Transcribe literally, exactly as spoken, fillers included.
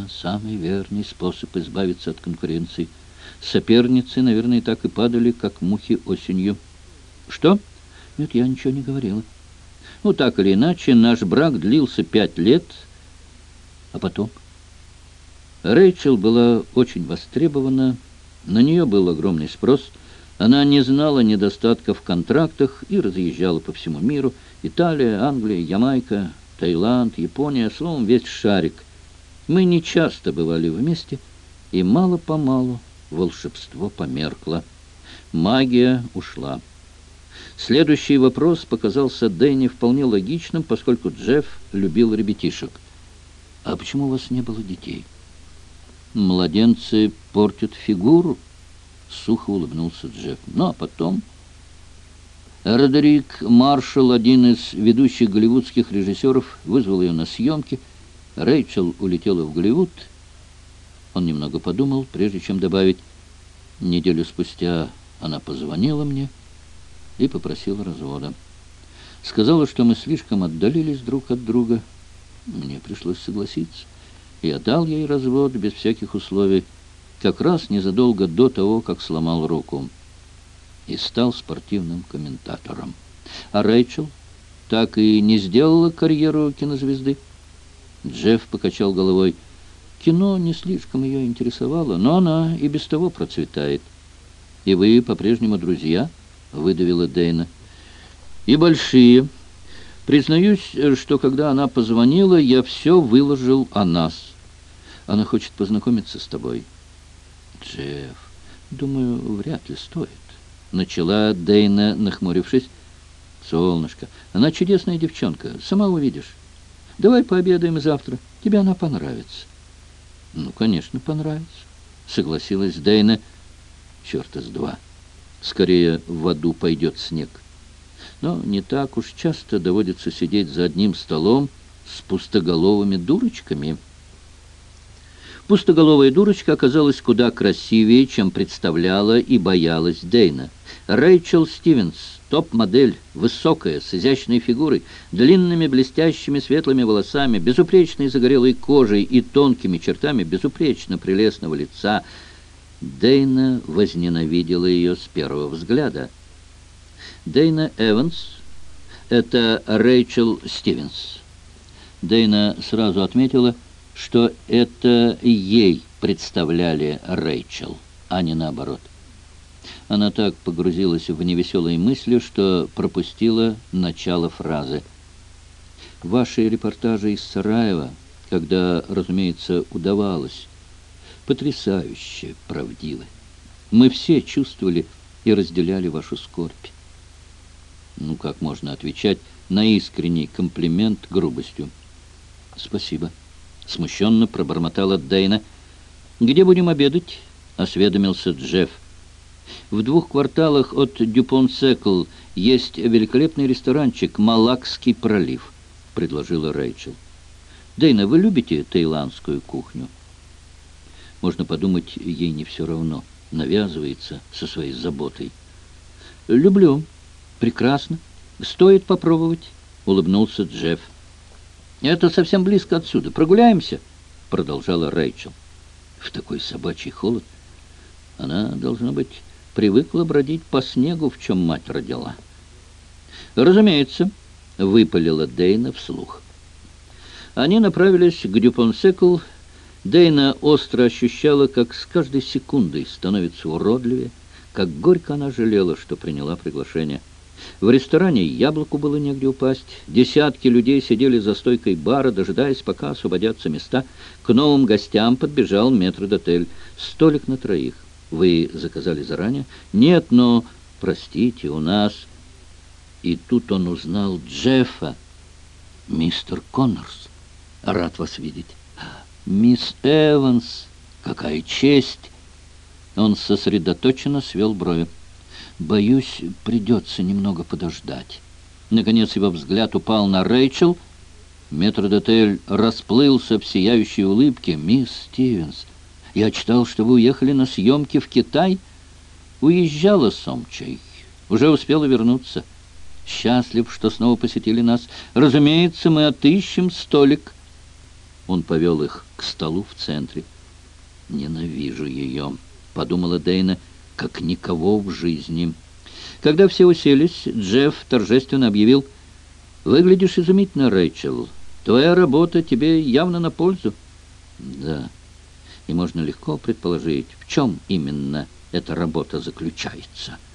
самый верный способ избавиться от конкуренции. Соперницы, наверное, так и падали, как мухи осенью. Что? Нет, я ничего не говорила. Ну, так или иначе, наш брак длился пять лет, а потом... Рэйчел была очень востребована, на нее был огромный спрос. Она не знала недостатков в контрактах и разъезжала по всему миру. Италия, Англия, Ямайка, Таиланд, Япония, словом, весь шарик. Мы не часто бывали вместе, и мало-помалу волшебство померкло. Магия ушла. Следующий вопрос показался Дэнни вполне логичным, поскольку Джефф любил ребятишек. «А почему у вас не было детей?» «Младенцы портят фигуру», — сухо улыбнулся Джефф. «Ну, а потом...» Родерик Маршалл, один из ведущих голливудских режиссеров, вызвал ее на съемки. Рэйчел улетела в Голливуд. Он немного подумал, прежде чем добавить: «Неделю спустя она позвонила мне и попросила развода. Сказала, что мы слишком отдалились друг от друга. Мне пришлось согласиться. Я дал ей развод без всяких условий, как раз незадолго до того, как сломал руку, и стал спортивным комментатором. А Рэйчел так и не сделала карьеру кинозвезды». Джефф покачал головой. «Кино не слишком ее интересовало, но она и без того процветает». «И вы по-прежнему друзья?» — выдавила Дэйна. «И большие. Признаюсь, что когда она позвонила, я все выложил о нас. Она хочет познакомиться с тобой». «Джефф, думаю, вряд ли стоит», — начала Дэйна, нахмурившись. «Солнышко, она чудесная девчонка, сама увидишь. Давай пообедаем завтра, тебе она понравится». «Ну, конечно, понравится», — согласилась Дэйна. «Черта с два. Скорее в аду пойдет снег. Но не так уж часто доводится сидеть за одним столом с пустоголовыми дурочками». Пустоголовая дурочка оказалась куда красивее, чем представляла и боялась Дэйна. Рэйчел Стивенс, топ-модель, высокая, с изящной фигурой, длинными блестящими светлыми волосами, безупречной загорелой кожей и тонкими чертами безупречно прелестного лица. Дэйна возненавидела ее с первого взгляда. Дэйна Эванс — это Рэйчел Стивенс. Дэйна сразу отметила, что это ей представляли Рэйчел, а не наоборот. Она так погрузилась в невеселые мысли, что пропустила начало фразы. «Ваши репортажи из Сараева, когда, разумеется, удавалось, потрясающе правдивы. Мы все чувствовали и разделяли вашу скорбь». Ну, как можно отвечать на искренний комплимент грубостью? «Спасибо», — смущенно пробормотала Дэйна. «Где будем обедать?» — осведомился Джефф. «В двух кварталах от Дюпон-Секл есть великолепный ресторанчик «Малакский пролив», — предложила Рэйчел. «Дэйна, вы любите таиландскую кухню?» Можно подумать, ей не все равно. Навязывается со своей заботой. «Люблю. Прекрасно. Стоит попробовать», — улыбнулся Джефф. «Это совсем близко отсюда. Прогуляемся?» — продолжала Рэйчел. В такой собачий холод она, должно быть, привыкла бродить по снегу, в чем мать родила. «Разумеется», — выпалила Дэйна вслух. Они направились к Дюпон-Секл. Дэйна остро ощущала, как с каждой секундой становится уродливее, как горько она жалела, что приняла приглашение. В ресторане яблоку было негде упасть. Десятки людей сидели за стойкой бара, дожидаясь, пока освободятся места. К новым гостям подбежал метрдотель. «Столик на троих. Вы заказали заранее?» «Нет, но, простите, у нас...» И тут он узнал Джеффа. «Мистер Коннорс, рад вас видеть». «Мисс Эванс, какая честь!» Он сосредоточенно свел брови. «Боюсь, придется немного подождать». Наконец его взгляд упал на Рэйчел. Метрдотель расплылся в сияющей улыбке. «Мисс Стивенс, я читал, что вы уехали на съемки в Китай». «Уезжала, Сомчай. Уже успела вернуться. Счастлив, что снова посетили нас. Разумеется, мы отыщем столик». Он повел их к столу в центре. «Ненавижу ее», — подумала Дейна, — «как никого в жизни». Когда все уселись, Джефф торжественно объявил: «Выглядишь изумительно, Рэйчел. Твоя работа тебе явно на пользу». «Да, и можно легко предположить, в чем именно эта работа заключается».